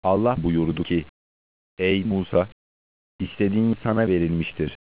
Allah buyurdu ki, ey Musa, istediğin sana verilmiştir.